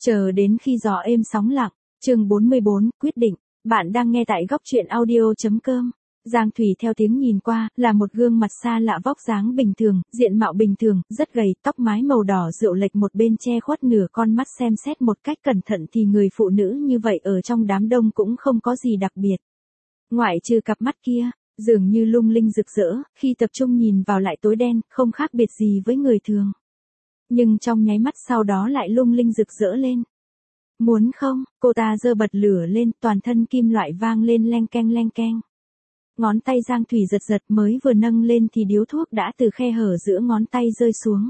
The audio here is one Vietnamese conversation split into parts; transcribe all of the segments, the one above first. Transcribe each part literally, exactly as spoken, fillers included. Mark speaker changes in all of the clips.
Speaker 1: Chờ đến khi gió êm sóng lặng, chương bốn mươi bốn, quyết định, bạn đang nghe tại góc truyện audio.com. Giang Thủy theo tiếng nhìn qua, là một gương mặt xa lạ vóc dáng bình thường, diện mạo bình thường, rất gầy, tóc mái màu đỏ rượu lệch một bên che khuất nửa con mắt xem xét một cách cẩn thận thì người phụ nữ như vậy ở trong đám đông cũng không có gì đặc biệt. Ngoại trừ cặp mắt kia, dường như lung linh rực rỡ, khi tập trung nhìn vào lại tối đen, không khác biệt gì với người thường. Nhưng trong nháy mắt sau đó lại lung linh rực rỡ lên. Muốn không, cô ta giơ bật lửa lên, toàn thân kim loại vang lên leng keng leng keng. Ngón tay Giang Thủy giật giật mới vừa nâng lên thì điếu thuốc đã từ khe hở giữa ngón tay rơi xuống.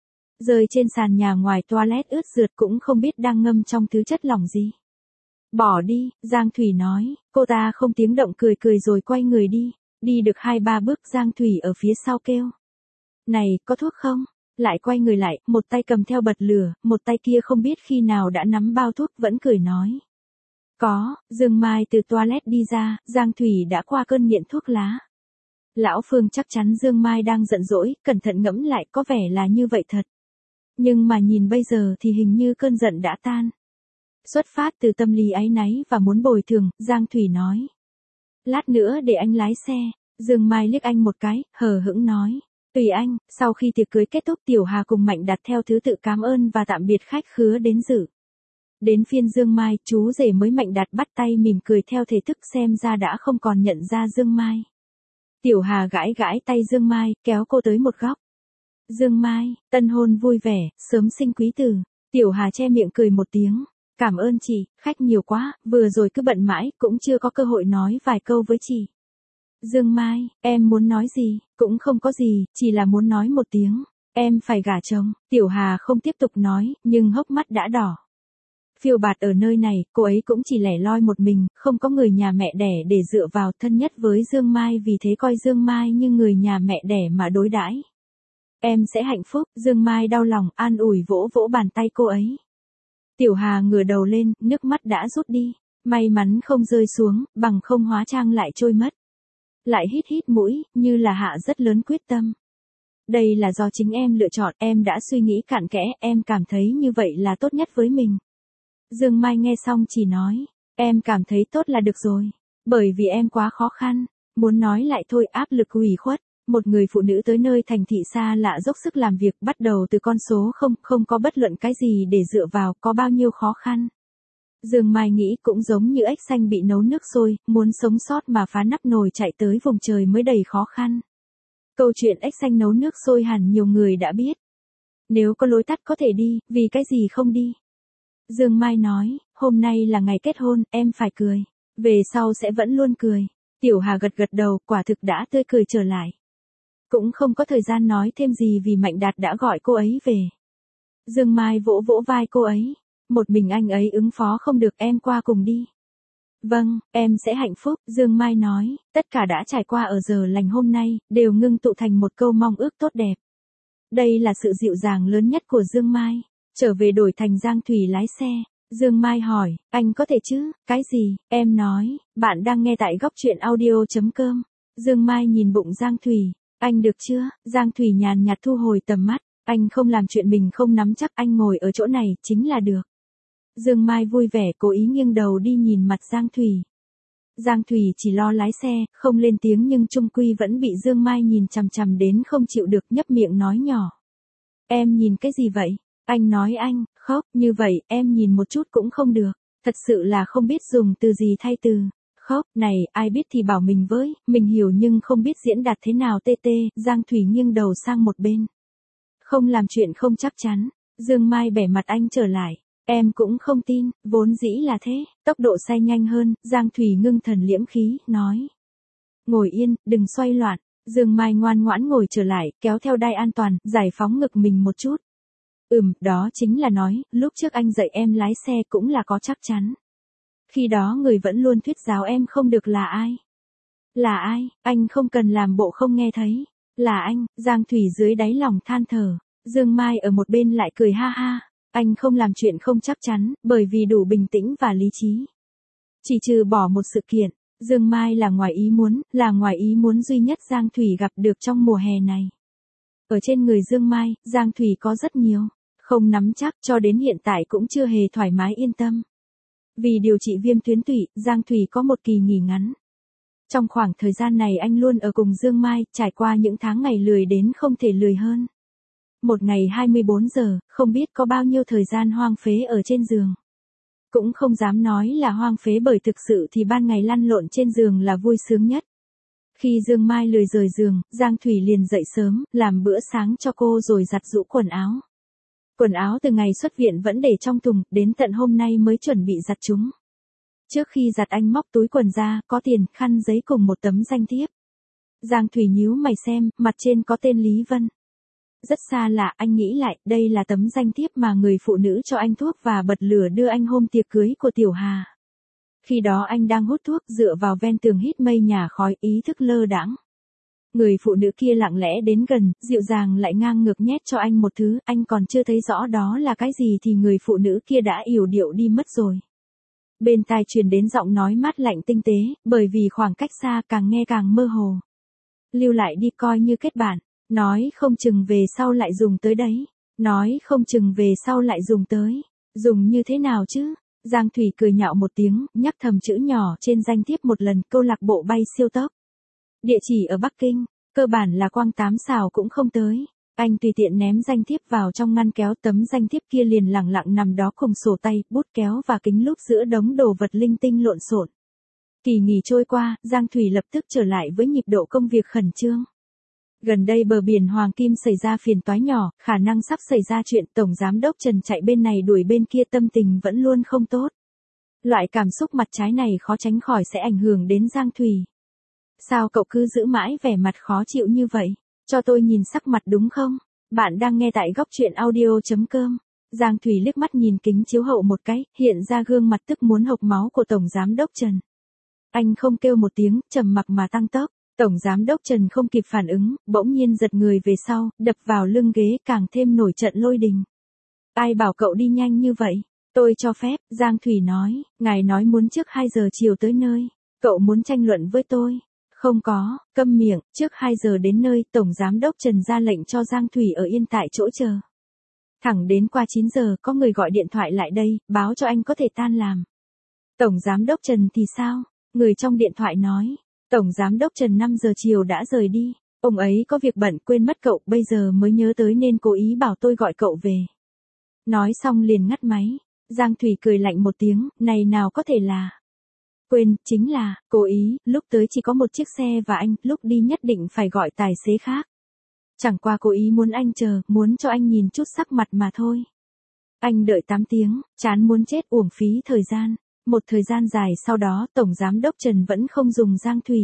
Speaker 1: Rơi trên sàn nhà ngoài toilet ướt rượt cũng không biết đang ngâm trong thứ chất lỏng gì. Bỏ đi, Giang Thủy nói, cô ta không tiếng động cười cười rồi quay người đi. Đi được hai ba bước Giang Thủy ở phía sau kêu. Này, có thuốc không? Lại quay người lại, một tay cầm theo bật lửa, một tay kia không biết khi nào đã nắm bao thuốc vẫn cười nói. Có, Dương Mai từ toilet đi ra, Giang Thủy đã qua cơn nghiện thuốc lá. Lão Phương chắc chắn Dương Mai đang giận dỗi, cẩn thận ngẫm lại có vẻ là như vậy thật. Nhưng mà nhìn bây giờ thì hình như cơn giận đã tan. Xuất phát từ tâm lý áy náy và muốn bồi thường, Giang Thủy nói. Lát nữa để anh lái xe, Dương Mai liếc anh một cái, hờ hững nói. Tùy anh, sau khi tiệc cưới kết thúc Tiểu Hà cùng Mạnh Đạt theo thứ tự cảm ơn và tạm biệt khách khứa đến dự. Đến phiên Dương Mai, chú rể mới Mạnh Đạt bắt tay mỉm cười theo thể thức xem ra đã không còn nhận ra Dương Mai. Tiểu Hà gãi gãi tay Dương Mai, kéo cô tới một góc. Dương Mai, tân hôn vui vẻ, sớm sinh quý tử. Tiểu Hà che miệng cười một tiếng. Cảm ơn chị, khách nhiều quá, vừa rồi cứ bận mãi, cũng chưa có cơ hội nói vài câu với chị. Dương Mai, em muốn nói gì, cũng không có gì, chỉ là muốn nói một tiếng. Em phải gả chồng. Tiểu Hà không tiếp tục nói, nhưng hốc mắt đã đỏ. Phiêu bạt ở nơi này, cô ấy cũng chỉ lẻ loi một mình, không có người nhà mẹ đẻ để dựa vào, thân nhất với Dương Mai vì thế coi Dương Mai như người nhà mẹ đẻ mà đối đãi. Em sẽ hạnh phúc, Dương Mai đau lòng, an ủi vỗ vỗ bàn tay cô ấy. Tiểu Hà ngửa đầu lên, nước mắt đã rút đi, may mắn không rơi xuống, bằng không hóa trang lại trôi mất. Lại hít hít mũi, như là hạ rất lớn quyết tâm. Đây là do chính em lựa chọn, em đã suy nghĩ cặn kẽ, em cảm thấy như vậy là tốt nhất với mình. Dương Mai nghe xong chỉ nói, em cảm thấy tốt là được rồi, bởi vì em quá khó khăn, muốn nói lại thôi áp lực ủy khuất, một người phụ nữ tới nơi thành thị xa lạ dốc sức làm việc bắt đầu từ con số không, không có bất luận cái gì để dựa vào, có bao nhiêu khó khăn. Dương Mai nghĩ cũng giống như ếch xanh bị nấu nước sôi, muốn sống sót mà phá nắp nồi chạy tới vùng trời mới đầy khó khăn. Câu chuyện ếch xanh nấu nước sôi hẳn nhiều người đã biết. Nếu có lối tắt có thể đi, vì cái gì không đi? Dương Mai nói, hôm nay là ngày kết hôn, em phải cười. Về sau sẽ vẫn luôn cười. Tiểu Hà gật gật đầu, quả thực đã tươi cười trở lại. Cũng không có thời gian nói thêm gì vì Mạnh Đạt đã gọi cô ấy về. Dương Mai vỗ vỗ vai cô ấy. Một mình anh ấy ứng phó không được, em qua cùng đi. Vâng, em sẽ hạnh phúc, Dương Mai nói, tất cả đã trải qua ở giờ lành hôm nay, đều ngưng tụ thành một câu mong ước tốt đẹp. Đây là sự dịu dàng lớn nhất của Dương Mai. Trở về đổi thành Giang Thủy lái xe. Dương Mai hỏi, anh có thể chứ, cái gì, em nói, bạn đang nghe tại góc truyện audio.com. Dương Mai nhìn bụng Giang Thủy, anh được chưa, Giang Thủy nhàn nhạt thu hồi tầm mắt, anh không làm chuyện mình không nắm chắc, anh ngồi ở chỗ này, chính là được. Dương Mai vui vẻ cố ý nghiêng đầu đi nhìn mặt Giang Thủy. Giang Thủy chỉ lo lái xe, không lên tiếng nhưng chung quy vẫn bị Dương Mai nhìn chằm chằm đến không chịu được, nhấp miệng nói nhỏ. Em nhìn cái gì vậy? Anh nói anh, khóc, như vậy, em nhìn một chút cũng không được. Thật sự là không biết dùng từ gì thay từ. Khóc, này, ai biết thì bảo mình với, mình hiểu nhưng không biết diễn đạt thế nào tê tê, Giang Thủy nghiêng đầu sang một bên. Không làm chuyện không chắc chắn, Dương Mai bẻ mặt anh trở lại. Em cũng không tin, vốn dĩ là thế, tốc độ say nhanh hơn, Giang Thủy ngưng thần liễm khí, nói. Ngồi yên, đừng xoay loạn, Dương Mai ngoan ngoãn ngồi trở lại, kéo theo đai an toàn, giải phóng ngực mình một chút. Ừm, đó chính là nói, lúc trước anh dạy em lái xe cũng là có chắc chắn. Khi đó người vẫn luôn thuyết giáo em không được là ai? Là ai, anh không cần làm bộ không nghe thấy. Là anh, Giang Thủy dưới đáy lòng than thở. Dương Mai ở một bên lại cười ha ha. Anh không làm chuyện không chắc chắn, bởi vì đủ bình tĩnh và lý trí. Chỉ trừ bỏ một sự kiện, Dương Mai là ngoài ý muốn, là ngoài ý muốn duy nhất Giang Thủy gặp được trong mùa hè này. Ở trên người Dương Mai, Giang Thủy có rất nhiều. Không nắm chắc, cho đến hiện tại cũng chưa hề thoải mái yên tâm. Vì điều trị viêm tuyến tụy, Giang Thủy có một kỳ nghỉ ngắn. Trong khoảng thời gian này anh luôn ở cùng Dương Mai, trải qua những tháng ngày lười đến không thể lười hơn. Một ngày hai mươi bốn giờ, không biết có bao nhiêu thời gian hoang phế ở trên giường. Cũng không dám nói là hoang phế bởi thực sự thì ban ngày lăn lộn trên giường là vui sướng nhất. Khi Dương Mai lười rời giường, Giang Thủy liền dậy sớm, làm bữa sáng cho cô rồi giặt giũ quần áo. Quần áo từ ngày xuất viện vẫn để trong thùng, đến tận hôm nay mới chuẩn bị giặt chúng. Trước khi giặt anh móc túi quần ra, có tiền, khăn giấy cùng một tấm danh thiếp. Giang Thủy nhíu mày xem, mặt trên có tên Lý Vân. Rất xa lạ, anh nghĩ lại, đây là tấm danh thiếp mà người phụ nữ cho anh thuốc và bật lửa đưa anh hôm tiệc cưới của Tiểu Hà. Khi đó anh đang hút thuốc, dựa vào ven tường hít mây nhà khói, ý thức lơ đãng. Người phụ nữ kia lặng lẽ đến gần, dịu dàng lại ngang ngược nhét cho anh một thứ, anh còn chưa thấy rõ đó là cái gì thì người phụ nữ kia đã yểu điệu đi mất rồi. Bên tai truyền đến giọng nói mát lạnh tinh tế, bởi vì khoảng cách xa càng nghe càng mơ hồ. Lưu lại đi coi như kết bạn, nói không chừng về sau lại dùng tới đấy, nói không chừng về sau lại dùng tới, dùng như thế nào chứ? Giang Thủy cười nhạo một tiếng, nhắc thầm chữ nhỏ trên danh thiếp một lần, câu lạc bộ bay siêu tốc. Địa chỉ ở Bắc Kinh, cơ bản là quăng tám xào cũng không tới. Anh tùy tiện ném danh thiếp vào trong ngăn kéo, tấm danh thiếp kia liền lẳng lặng nằm đó cùng sổ tay, bút kéo và kính lúp giữa đống đồ vật linh tinh lộn xộn. Kỳ nghỉ trôi qua, Giang Thủy lập tức trở lại với nhịp độ công việc khẩn trương. Gần đây bờ biển Hoàng Kim xảy ra phiền toái nhỏ, khả năng sắp xảy ra chuyện, Tổng Giám đốc Trần chạy bên này đuổi bên kia, tâm tình vẫn luôn không tốt. Loại cảm xúc mặt trái này khó tránh khỏi sẽ ảnh hưởng đến Giang Thủy. Sao cậu cứ giữ mãi vẻ mặt khó chịu như vậy? Cho tôi nhìn sắc mặt đúng không? Bạn đang nghe tại góc truyện audio chấm com. Giang Thủy liếc mắt nhìn kính chiếu hậu một cái, hiện ra gương mặt tức muốn hộc máu của Tổng Giám đốc Trần. Anh không kêu một tiếng, trầm mặc mà tăng tốc. Tổng Giám đốc Trần không kịp phản ứng, bỗng nhiên giật người về sau, đập vào lưng ghế, càng thêm nổi trận lôi đình. Ai bảo cậu đi nhanh như vậy? Tôi cho phép, Giang Thủy nói, ngài nói muốn trước hai giờ chiều tới nơi. Cậu muốn tranh luận với tôi? Không có, câm miệng, trước hai giờ đến nơi, Tổng Giám đốc Trần ra lệnh cho Giang Thủy ở yên tại chỗ chờ. Thẳng đến qua chín giờ, có người gọi điện thoại lại đây, báo cho anh có thể tan làm. Tổng Giám đốc Trần thì sao? Người trong điện thoại nói. Tổng Giám đốc Trần năm giờ chiều đã rời đi. Ông ấy có việc bận quên mất cậu, bây giờ mới nhớ tới nên cố ý bảo tôi gọi cậu về. Nói xong liền ngắt máy. Giang Thủy cười lạnh một tiếng, này nào có thể là... Quên, chính là, cố ý, lúc tới chỉ có một chiếc xe và anh, lúc đi nhất định phải gọi tài xế khác. Chẳng qua cố ý muốn anh chờ, muốn cho anh nhìn chút sắc mặt mà thôi. Anh đợi tám tiếng, chán muốn chết, uổng phí thời gian. Một thời gian dài sau đó, Tổng Giám đốc Trần vẫn không dùng Giang Thủy.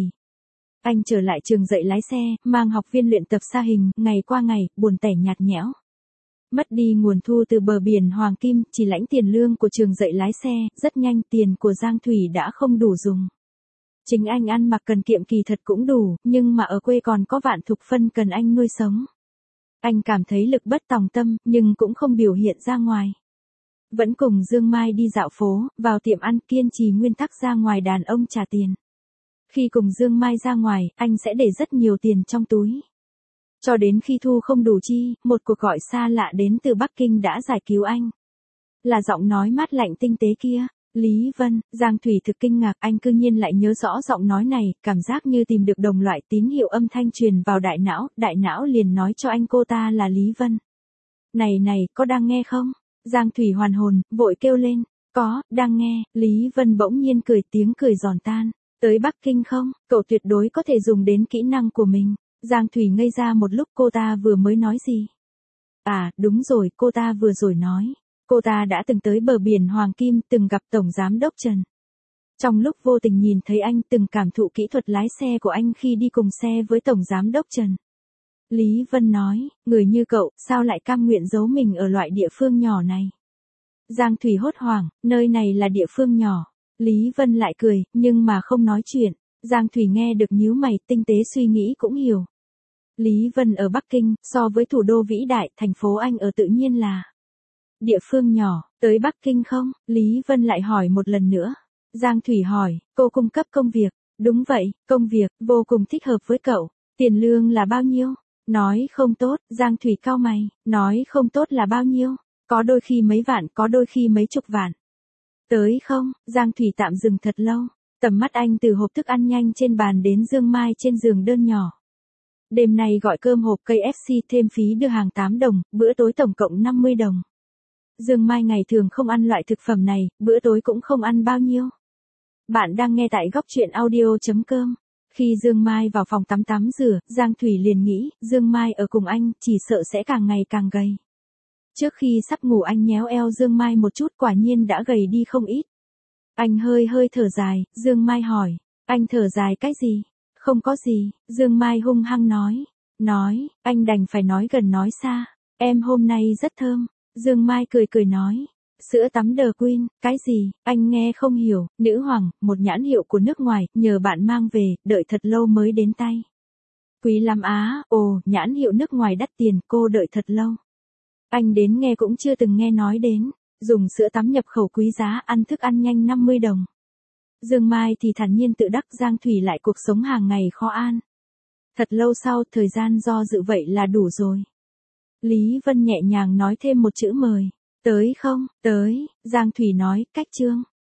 Speaker 1: Anh trở lại trường dạy lái xe, mang học viên luyện tập xa hình, ngày qua ngày, buồn tẻ nhạt nhẽo. Mất đi nguồn thu từ bờ biển Hoàng Kim, chỉ lãnh tiền lương của trường dạy lái xe, rất nhanh tiền của Giang Thủy đã không đủ dùng. Chính anh ăn mặc cần kiệm kỳ thật cũng đủ, nhưng mà ở quê còn có Vạn Thục Phân cần anh nuôi sống. Anh cảm thấy lực bất tòng tâm, nhưng cũng không biểu hiện ra ngoài. Vẫn cùng Dương Mai đi dạo phố, vào tiệm ăn, kiên trì nguyên tắc ra ngoài đàn ông trả tiền. Khi cùng Dương Mai ra ngoài, anh sẽ để rất nhiều tiền trong túi. Cho đến khi thu không đủ chi, một cuộc gọi xa lạ đến từ Bắc Kinh đã giải cứu anh. Là giọng nói mát lạnh tinh tế kia. Lý Vân, Giang Thủy thực kinh ngạc, anh cư nhiên lại nhớ rõ giọng nói này, cảm giác như tìm được đồng loại tín hiệu âm thanh truyền vào đại não, đại não liền nói cho anh cô ta là Lý Vân. Này này, có đang nghe không? Giang Thủy hoàn hồn, vội kêu lên, có, đang nghe. Lý Vân bỗng nhiên cười, tiếng cười giòn tan. Tới Bắc Kinh không? Cậu tuyệt đối có thể dùng đến kỹ năng của mình. Giang Thủy ngây ra một lúc, cô ta vừa mới nói gì? À, đúng rồi, cô ta vừa rồi nói. Cô ta đã từng tới bờ biển Hoàng Kim, từng gặp Tổng Giám đốc Trần. Trong lúc vô tình nhìn thấy anh, từng cảm thụ kỹ thuật lái xe của anh khi đi cùng xe với Tổng Giám đốc Trần. Lý Vân nói, người như cậu, sao lại cam nguyện giấu mình ở loại địa phương nhỏ này? Giang Thủy hốt hoảng, nơi này là địa phương nhỏ. Lý Vân lại cười, nhưng mà không nói chuyện. Giang Thủy nghe được nhíu mày, tinh tế suy nghĩ cũng hiểu. Lý Vân ở Bắc Kinh, so với thủ đô vĩ đại, thành phố anh ở tự nhiên là địa phương nhỏ. Tới Bắc Kinh không? Lý Vân lại hỏi một lần nữa. Giang Thủy hỏi, cô cung cấp công việc. Đúng vậy, công việc, vô cùng thích hợp với cậu. Tiền lương là bao nhiêu? Nói không tốt, Giang Thủy cau mày. Nói không tốt là bao nhiêu? Có đôi khi mấy vạn, có đôi khi mấy chục vạn. Tới không? Giang Thủy tạm dừng thật lâu. Tầm mắt anh từ hộp thức ăn nhanh trên bàn đến Dương Mai trên giường đơn nhỏ. Đêm nay gọi cơm hộp ca ép xê thêm phí đưa hàng tám đồng, bữa tối tổng cộng năm mươi đồng. Dương Mai ngày thường không ăn loại thực phẩm này, bữa tối cũng không ăn bao nhiêu. Bạn đang nghe tại góc chuyện audio.com. Khi Dương Mai vào phòng tắm tắm rửa, Giang Thủy liền nghĩ, Dương Mai ở cùng anh, chỉ sợ sẽ càng ngày càng gầy. Trước khi sắp ngủ anh nhéo eo Dương Mai một chút, quả nhiên đã gầy đi không ít. Anh hơi hơi thở dài, Dương Mai hỏi, anh thở dài cái gì? Không có gì, Dương Mai hung hăng nói. Nói, anh đành phải nói gần nói xa. Em hôm nay rất thơm. Dương Mai cười cười nói. Sữa tắm The Queen, cái gì, anh nghe không hiểu, nữ hoàng, một nhãn hiệu của nước ngoài, nhờ bạn mang về, đợi thật lâu mới đến tay. Quý lắm á, ồ, nhãn hiệu nước ngoài đắt tiền, cô đợi thật lâu. Anh đến nghe cũng chưa từng nghe nói đến, dùng sữa tắm nhập khẩu quý giá, ăn thức ăn nhanh năm mươi đồng. Dương Mai thì thản nhiên tự đắc, Giang Thủy lại cuộc sống hàng ngày khó an. Thật lâu sau, thời gian do dự vậy là đủ rồi. Lý Vân nhẹ nhàng nói thêm một chữ mời. Tới không? Tới, Giang Thủy nói, cách chương.